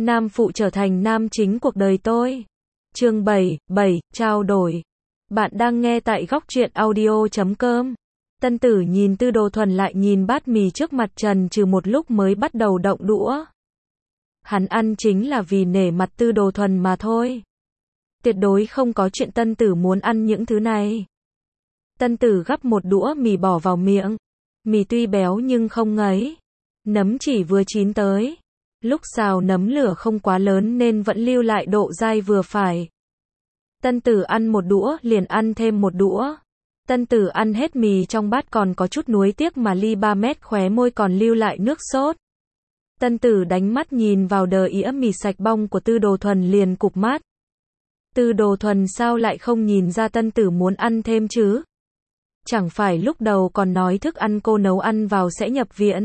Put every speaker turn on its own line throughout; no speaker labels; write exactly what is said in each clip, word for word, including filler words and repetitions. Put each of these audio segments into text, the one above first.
Nam phụ trở thành nam chính cuộc đời tôi. Chương bảy, bảy, trao đổi. Bạn đang nghe tại góc truyện audio chấm com. Tân Tử nhìn Tư Đồ Thuần lại nhìn bát mì trước mặt trần trừ một lúc mới bắt đầu động đũa. Hắn ăn chính là vì nể mặt Tư Đồ Thuần mà thôi. Tuyệt đối không có chuyện Tân Tử muốn ăn những thứ này. Tân Tử gắp một đũa mì bỏ vào miệng. Mì tuy béo nhưng không ngấy. Nấm chỉ vừa chín tới. Lúc xào nấm lửa không quá lớn nên vẫn lưu lại độ dai vừa phải. Tân Tử ăn một đũa liền ăn thêm một đũa. Tân Tử ăn hết mì trong bát còn có chút nuối tiếc mà ly ba mét khóe môi còn lưu lại nước sốt. Tân Tử đánh mắt nhìn vào đờ ĩa mì sạch bong của Tư Đồ Thuần liền cụp mắt. Tư Đồ Thuần sao lại không nhìn ra Tân Tử muốn ăn thêm chứ? Chẳng phải lúc đầu còn nói thức ăn cô nấu ăn vào sẽ nhập viện.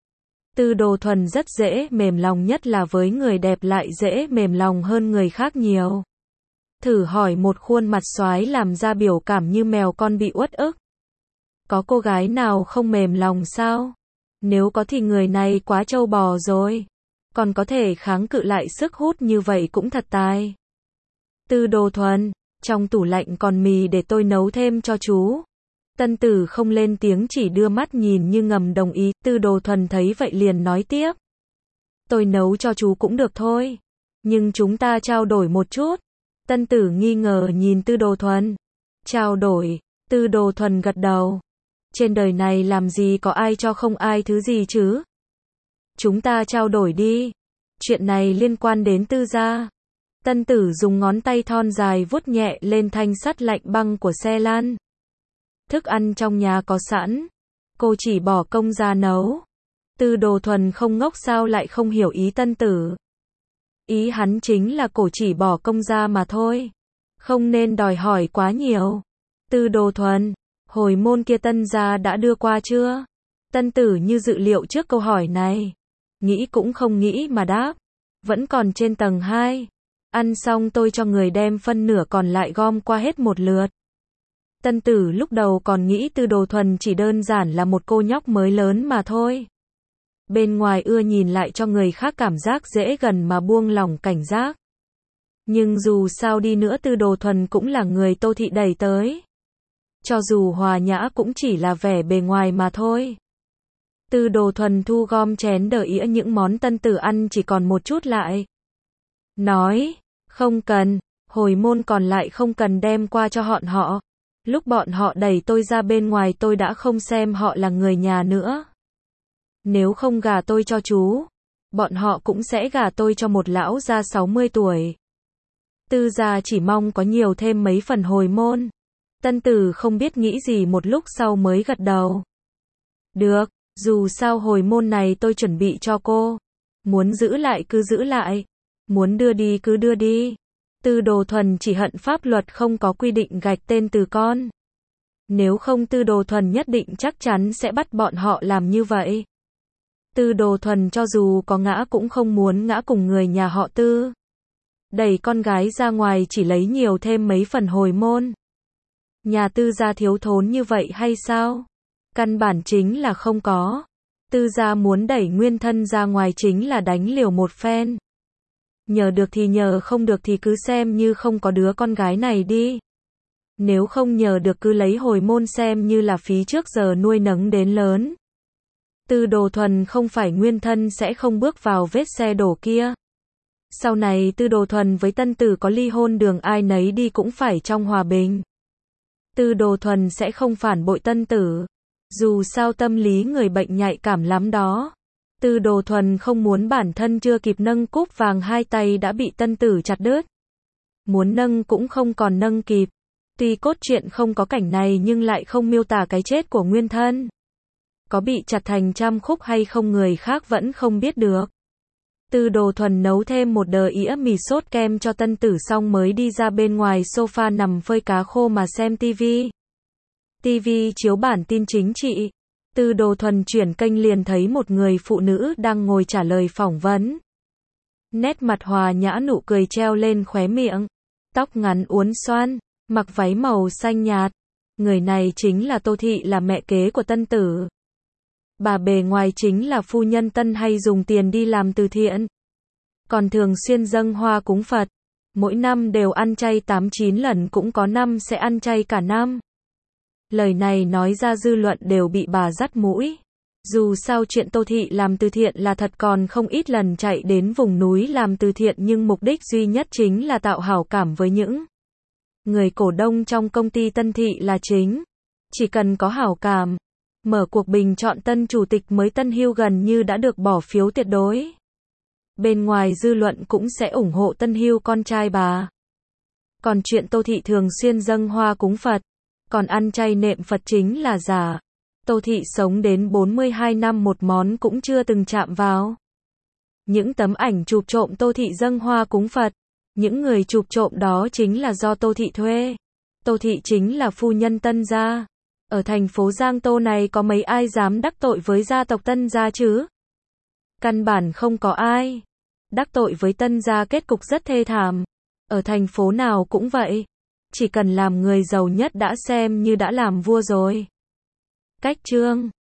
Tư Đồ Thuần rất dễ mềm lòng, nhất là với người đẹp lại dễ mềm lòng hơn người khác nhiều. Thử hỏi một khuôn mặt xoái làm ra biểu cảm như mèo con bị uất ức. Có cô gái nào không mềm lòng sao? Nếu có thì người này quá trâu bò rồi. Còn có thể kháng cự lại sức hút như vậy cũng thật tài. Tư Đồ Thuần, trong tủ lạnh còn mì để tôi nấu thêm cho chú. Tân Tử không lên tiếng chỉ đưa mắt nhìn như ngầm đồng ý. Tư Đồ Thuần thấy vậy liền nói tiếp. Tôi nấu cho chú cũng được thôi. Nhưng chúng ta trao đổi một chút. Tân Tử nghi ngờ nhìn Tư Đồ Thuần. Trao đổi. Tư Đồ Thuần gật đầu. Trên đời này làm gì có ai cho không ai thứ gì chứ? Chúng ta trao đổi đi. Chuyện này liên quan đến Tư gia. Tân Tử dùng ngón tay thon dài vuốt nhẹ lên thanh sắt lạnh băng của xe lăn. Thức ăn trong nhà có sẵn. Cô chỉ bỏ công ra nấu. Tư Đồ Thuần không ngốc sao lại không hiểu ý Tân Tử. Ý hắn chính là cổ chỉ bỏ công ra mà thôi. Không nên đòi hỏi quá nhiều. Tư Đồ Thuần, hồi môn kia Tân gia đã đưa qua chưa? Tân Tử như dự liệu trước câu hỏi này. Nghĩ cũng không nghĩ mà đáp. Vẫn còn trên tầng hai. Ăn xong tôi cho người đem phân nửa còn lại gom qua hết một lượt. Tân Tử lúc đầu còn nghĩ Tư Đồ Thuần chỉ đơn giản là một cô nhóc mới lớn mà thôi. Bên ngoài ưa nhìn lại cho người khác cảm giác dễ gần mà buông lỏng cảnh giác. Nhưng dù sao đi nữa Tư Đồ Thuần cũng là người Tô Thị đẩy tới. Cho dù hòa nhã cũng chỉ là vẻ bề ngoài mà thôi. Tư Đồ Thuần thu gom chén đờ ĩa những món Tân Tử ăn chỉ còn một chút lại. Nói, không cần, hồi môn còn lại không cần đem qua cho bọn họ. Lúc bọn họ đẩy tôi ra bên ngoài tôi đã không xem họ là người nhà nữa. Nếu không gả tôi cho chú, bọn họ cũng sẽ gả tôi cho một lão gia sáu mươi tuổi. Tư gia chỉ mong có nhiều thêm mấy phần hồi môn. Tân Tử không biết nghĩ gì một lúc sau mới gật đầu. Được, dù sao hồi môn này tôi chuẩn bị cho cô. Muốn giữ lại cứ giữ lại. Muốn đưa đi cứ đưa đi. Tư Đồ Thuần chỉ hận pháp luật không có quy định gạch tên từ con. Nếu không Tư Đồ Thuần nhất định chắc chắn sẽ bắt bọn họ làm như vậy. Tư Đồ Thuần cho dù có ngã cũng không muốn ngã cùng người nhà họ Tư. Đẩy con gái ra ngoài chỉ lấy nhiều thêm mấy phần hồi môn. Nhà Tư gia thiếu thốn như vậy hay sao? Căn bản chính là không có. Tư gia muốn đẩy nguyên thân ra ngoài chính là đánh liều một phen. Nhờ được thì nhờ, không được thì cứ xem như không có đứa con gái này đi. Nếu không nhờ được cứ lấy hồi môn xem như là phí trước giờ nuôi nấng đến lớn. Tư Đồ Thuần không phải nguyên thân sẽ không bước vào vết xe đổ kia. Sau này Tư Đồ Thuần với Tân Tử có ly hôn đường ai nấy đi cũng phải trong hòa bình. Tư Đồ Thuần sẽ không phản bội Tân Tử. Dù sao tâm lý người bệnh nhạy cảm lắm đó. Tư Đồ Thuần không muốn bản thân chưa kịp nâng cúp vàng hai tay đã bị Tân Tử chặt đứt. Muốn nâng cũng không còn nâng kịp. Tuy cốt truyện không có cảnh này nhưng lại không miêu tả cái chết của nguyên thân. Có bị chặt thành trăm khúc hay không người khác vẫn không biết được. Tư Đồ Thuần nấu thêm một đờ ĩa mì sốt kem cho Tân Tử xong mới đi ra bên ngoài sofa nằm phơi cá khô mà xem tivi. Tivi chiếu bản tin chính trị. Tư Đồ Thuần chuyển kênh liền thấy một người phụ nữ đang ngồi trả lời phỏng vấn. Nét mặt hòa nhã, nụ cười treo lên khóe miệng. Tóc ngắn uốn xoăn, mặc váy màu xanh nhạt. Người này chính là Tô Thị, là mẹ kế của Tân Tử. Bà bề ngoài chính là phu nhân Tân hay dùng tiền đi làm từ thiện. còn thường xuyên dâng hoa cúng Phật. Mỗi năm đều ăn chay tám chín lần, cũng có năm sẽ ăn chay cả năm. Lời này nói ra dư luận đều bị bà dắt mũi. Dù sao chuyện Tô Thị làm từ thiện là thật, còn không ít lần chạy đến vùng núi làm từ thiện, nhưng mục đích duy nhất chính là tạo hảo cảm với những người cổ đông trong công ty Tân Thị là chính. Chỉ cần có hảo cảm, mở cuộc bình chọn tân chủ tịch mới Tân Hưu gần như đã được bỏ phiếu tuyệt đối. Bên ngoài dư luận cũng sẽ ủng hộ Tân Hưu con trai bà. Còn chuyện Tô Thị thường xuyên dâng hoa cúng Phật, còn ăn chay nệm Phật chính là giả. Tô Thị sống đến bốn mươi hai năm một món cũng chưa từng chạm vào. Những tấm ảnh chụp trộm Tô Thị dâng hoa cúng Phật, những người chụp trộm đó chính là do Tô Thị thuê. Tô Thị chính là phu nhân Tân gia. Ở thành phố Giang Tô này có mấy ai dám đắc tội với gia tộc Tân gia chứ? Căn bản không có ai. Đắc tội với Tân gia kết cục rất thê thảm. Ở thành phố nào cũng vậy. Chỉ cần làm người giàu nhất đã xem như đã làm vua rồi. Cách chương